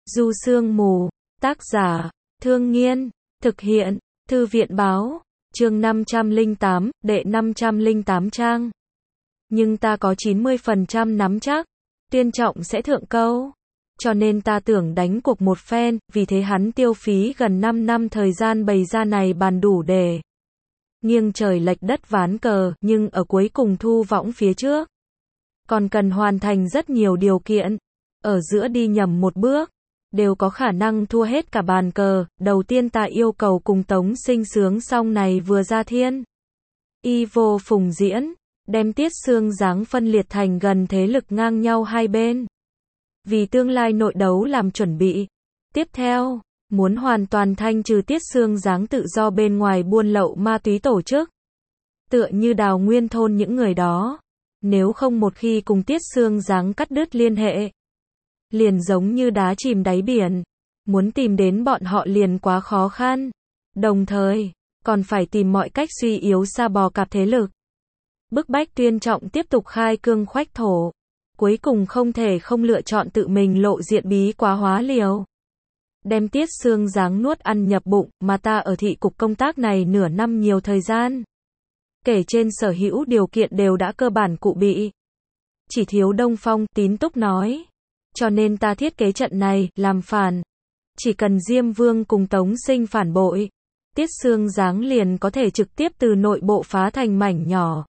Du Sương Mù, tác giả, Thương Nghiên, thực hiện, Thư viện Báo, chương 508, đệ 508 trang. Nhưng ta có 90% nắm chắc, Tuyên Trọng sẽ thượng câu. Cho nên ta tưởng đánh cuộc một phen, vì thế hắn tiêu phí gần 5 năm thời gian bày ra này bàn đủ để nghiêng trời lệch đất ván cờ, nhưng ở cuối cùng thu võng phía trước. Còn cần hoàn thành rất nhiều điều kiện, ở giữa đi nhầm một bước, đều có khả năng thua hết cả bàn cờ. Đầu tiên ta yêu cầu cùng Tống Sinh sướng xong này vừa ra thiên y vô phùng diễn, đem Tiết Xương Giáng phân liệt thành gần thế lực ngang nhau hai bên. Vì tương lai nội đấu làm chuẩn bị. Tiếp theo, muốn hoàn toàn thanh trừ Tiết Xương Giáng tự do bên ngoài buôn lậu ma túy tổ chức. Tựa như Đào Nguyên thôn những người đó. Nếu không một khi cùng Tiết Xương Giáng cắt đứt liên hệ, liền giống như đá chìm đáy biển. Muốn tìm đến bọn họ liền quá khó khăn. Đồng thời, còn phải tìm mọi cách suy yếu Sa Bò Cạp thế lực. Bức bách Tuyên Trọng tiếp tục khai cương khoách thổ. Cuối cùng không thể không lựa chọn tự mình lộ diện bí quá hóa liều. Đem Tiết Xương Giáng nuốt ăn nhập bụng, mà ta ở thị cục công tác này nửa năm nhiều thời gian. Kể trên sở hữu điều kiện đều đã cơ bản cụ bị. Chỉ thiếu Đông Phong, Tín Túc nói. Cho nên ta thiết kế trận này, làm phản. Chỉ cần Diêm Vương cùng Tống Sinh phản bội, Tiết Xương Giáng liền có thể trực tiếp từ nội bộ phá thành mảnh nhỏ.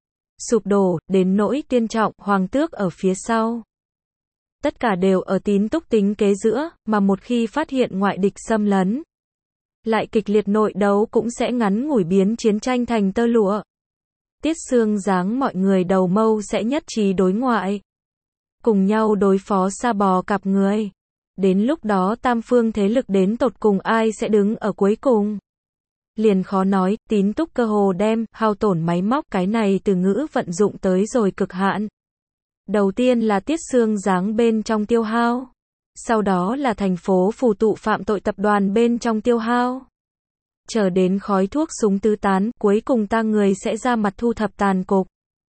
Sụp đổ, đến nỗi Tuyên Trọng, Hoàng tước ở phía sau. Tất cả đều ở Tín Túc tính kế giữa, mà một khi phát hiện ngoại địch xâm lấn, lại kịch liệt nội đấu cũng sẽ ngắn ngủi biến chiến tranh thành tơ lụa. Tiết Xương Giáng mọi người đầu mâu sẽ nhất trí đối ngoại, cùng nhau đối phó Sa Bò Cạp người. Đến lúc đó tam phương thế lực đến tột cùng ai sẽ đứng ở cuối cùng, liền khó nói. Tín Túc cơ hồ đem hao tổn máy móc cái này từ ngữ vận dụng tới rồi cực hạn. Đầu tiên là Tiết Xương Giáng bên trong tiêu hao, sau đó là thành phố phù tụ phạm tội tập đoàn bên trong tiêu hao. Chờ đến khói thuốc súng tứ tán, cuối cùng ta người sẽ ra mặt thu thập tàn cục.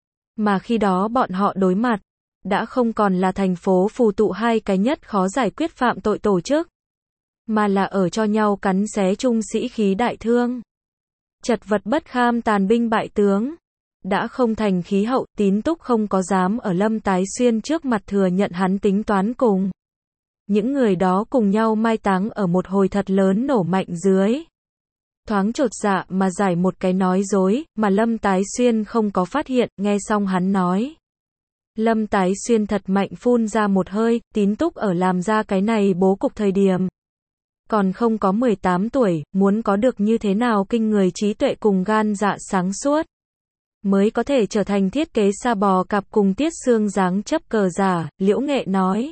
Mà khi đó bọn họ đối mặt, đã không còn là thành phố phù tụ hai cái nhất khó giải quyết phạm tội tổ chức, mà là ở cho nhau cắn xé chung sĩ khí đại thương. Chật vật bất kham tàn binh bại tướng. Đã không thành khí hậu, Tín Túc không có dám ở Lâm Tái Xuyên trước mặt thừa nhận hắn tính toán cùng những người đó cùng nhau mai táng ở một hồi thật lớn nổ mạnh dưới. Thoáng chột dạ mà giải một cái nói dối, mà Lâm Tái Xuyên không có phát hiện, nghe xong hắn nói. Lâm Tái Xuyên thật mạnh phun ra một hơi. Tín Túc ở làm ra cái này bố cục thời điểm còn không có 18 tuổi, muốn có được như thế nào kinh người trí tuệ cùng gan dạ sáng suốt, mới có thể trở thành thiết kế Sa Bò Cạp cùng Tiết Xương Giáng chấp cờ giả. Liễu Nghệ nói.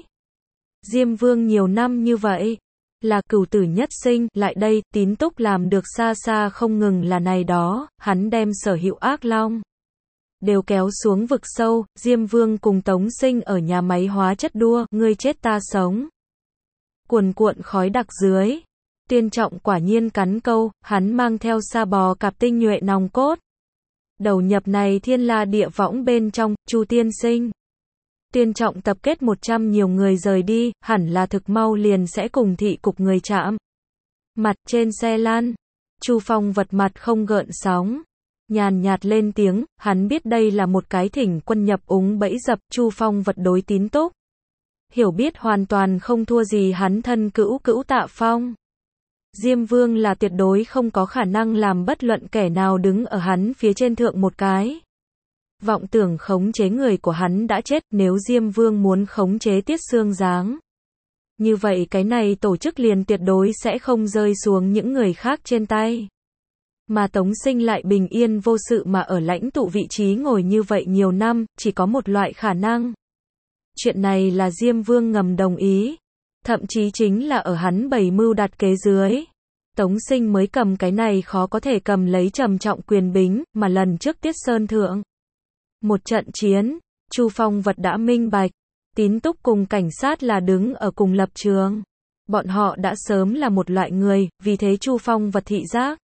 Diêm Vương nhiều năm như vậy, là cửu tử nhất sinh, lại đây, Tín Túc làm được xa xa không ngừng là này đó, hắn đem sở hữu ác long đều kéo xuống vực sâu. Diêm Vương cùng Tống Sinh ở nhà máy hóa chất đua, ngươi chết ta sống. Cuồn cuộn khói đặc dưới, Tuyên Trọng quả nhiên cắn câu, hắn mang theo Sa Bò Cạp tinh nhuệ nòng cốt, đầu nhập này thiên la địa võng bên trong. Chu tiên sinh, Tuyên Trọng tập kết 100 nhiều người rời đi, hẳn là thực mau liền sẽ cùng thị cục người chạm mặt trên xe lan. Chu Phong vật mặt không gợn sóng, nhàn nhạt lên tiếng, hắn biết đây là một cái thỉnh quân nhập úng bẫy dập. Chu Phong vật đối Tín Túc hiểu biết hoàn toàn không thua gì hắn thân cữu Tạ Phong. Diêm Vương là tuyệt đối không có khả năng làm bất luận kẻ nào đứng ở hắn phía trên thượng một cái. Vọng tưởng khống chế người của hắn đã chết, nếu Diêm Vương muốn khống chế Tiết Xương Giáng, như vậy cái này tổ chức liền tuyệt đối sẽ không rơi xuống những người khác trên tay. Mà Tống Sinh lại bình yên vô sự mà ở lãnh tụ vị trí ngồi như vậy nhiều năm, chỉ có một loại khả năng. Chuyện này là Diêm Vương ngầm đồng ý, thậm chí chính là ở hắn bày mưu đặt kế dưới. Tống Sinh mới cầm cái này khó có thể cầm lấy trầm trọng quyền bính, mà lần trước Tiết Sơn Thượng một trận chiến, Chu Phong vật đã minh bạch, Tín Túc cùng cảnh sát là đứng ở cùng lập trường. Bọn họ đã sớm là một loại người, vì thế Chu Phong vật thị giác,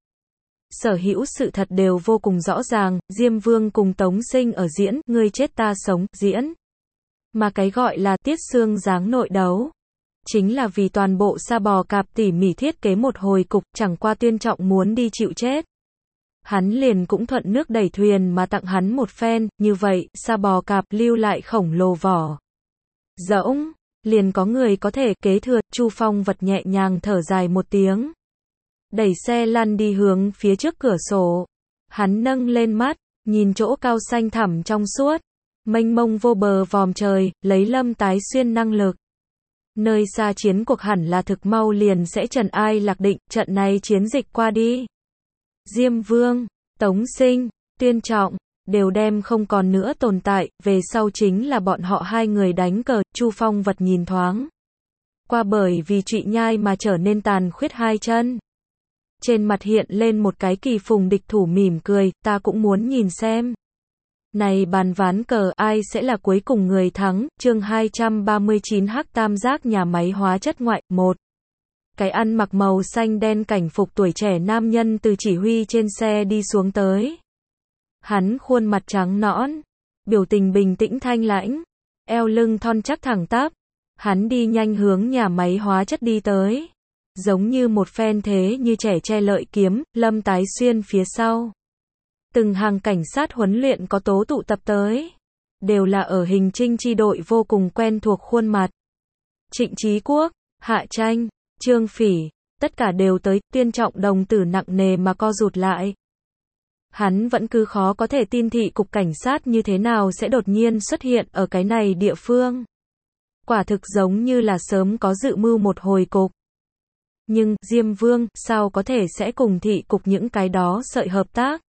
sở hữu sự thật đều vô cùng rõ ràng. Diêm Vương cùng Tống Sinh ở diễn, ngươi chết ta sống, diễn. Mà cái gọi là Tiết Xương Giáng nội đấu, chính là vì toàn bộ Sa Bò Cạp tỉ mỉ thiết kế một hồi cục, chẳng qua Tuyên Trọng muốn đi chịu chết. Hắn liền cũng thuận nước đẩy thuyền mà tặng hắn một phen, như vậy, Sa Bò Cạp lưu lại khổng lồ vỏ rỗng, liền có người có thể kế thừa. Chu Phong Vật nhẹ nhàng thở dài một tiếng, đẩy xe lăn đi hướng phía trước cửa sổ. Hắn nâng lên mắt, nhìn chỗ cao xanh thẳm trong suốt, mênh mông vô bờ vòm trời, lấy Lâm Tái Xuyên năng lực. Nơi xa chiến cuộc hẳn là thực mau liền sẽ trần ai lạc định, trận này chiến dịch qua đi. Diêm Vương, Tống Sinh, Tuyên Trọng, đều đem không còn nữa tồn tại, về sau chính là bọn họ hai người đánh cờ. Chu Phong Vật nhìn thoáng qua bởi vì Trụy Nhai mà trở nên tàn khuyết hai chân. Trên mặt hiện lên một cái kỳ phùng địch thủ mỉm cười, ta cũng muốn nhìn xem. Này bàn ván cờ ai sẽ là cuối cùng người thắng. Chương 239 Hắc Tam Giác nhà máy hóa chất ngoại. 1. Cái ăn mặc màu xanh đen cảnh phục tuổi trẻ nam nhân từ chỉ huy trên xe đi xuống tới. Hắn khuôn mặt trắng nõn, biểu tình bình tĩnh thanh lãnh, eo lưng thon chắc thẳng tắp. Hắn đi nhanh hướng nhà máy hóa chất đi tới, giống như một phen thế như trẻ che lợi kiếm. Lâm Tái Xuyên phía sau, từng hàng cảnh sát huấn luyện có tố tụ tập tới, đều là ở hình trinh chi đội vô cùng quen thuộc khuôn mặt. Trịnh Chí Quốc, Hạ Tranh, Trương Phỉ, tất cả đều tới. Tuyên Trọng đồng tử nặng nề mà co rụt lại. Hắn vẫn cứ khó có thể tin thị cục cảnh sát như thế nào sẽ đột nhiên xuất hiện ở cái này địa phương. Quả thực giống như là sớm có dự mưu một hồi cục. Nhưng, Diêm Vương, sao có thể sẽ cùng thị cục những cái đó sợi hợp tác?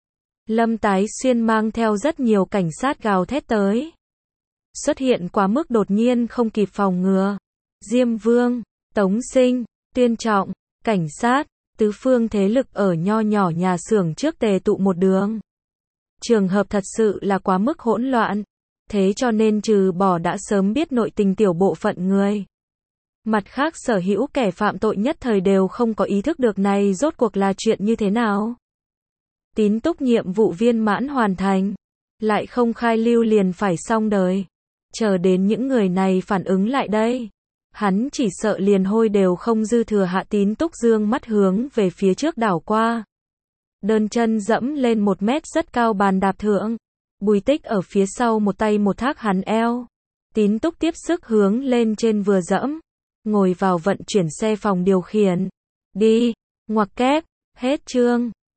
Lâm Tái Xuyên mang theo rất nhiều cảnh sát gào thét tới. Xuất hiện quá mức đột nhiên không kịp phòng ngừa. Diêm Vương, Tống Sinh, Tuyên Trọng, cảnh sát, tứ phương thế lực ở nho nhỏ nhà xưởng trước tề tụ một đường. Trường hợp thật sự là quá mức hỗn loạn. Thế cho nên trừ bỏ đã sớm biết nội tình tiểu bộ phận người, mặt khác sở hữu kẻ phạm tội nhất thời đều không có ý thức được này rốt cuộc là chuyện như thế nào. Tín túc nhiệm vụ viên mãn hoàn thành, lại không khai lưu liền phải xong đời. Chờ đến những người này phản ứng lại đây, hắn chỉ sợ liền hôi đều không dư thừa. Hạ Tín túc dương mắt hướng về phía trước đảo qua, đơn chân dẫm lên 1 mét rất cao bàn đạp thượng. Bùi Tích ở phía sau một tay một thác hắn eo. Tín túc tiếp sức hướng lên trên vừa dẫm, ngồi vào vận chuyển xe phòng điều khiển. Đi, ngoặc kép, hết chương.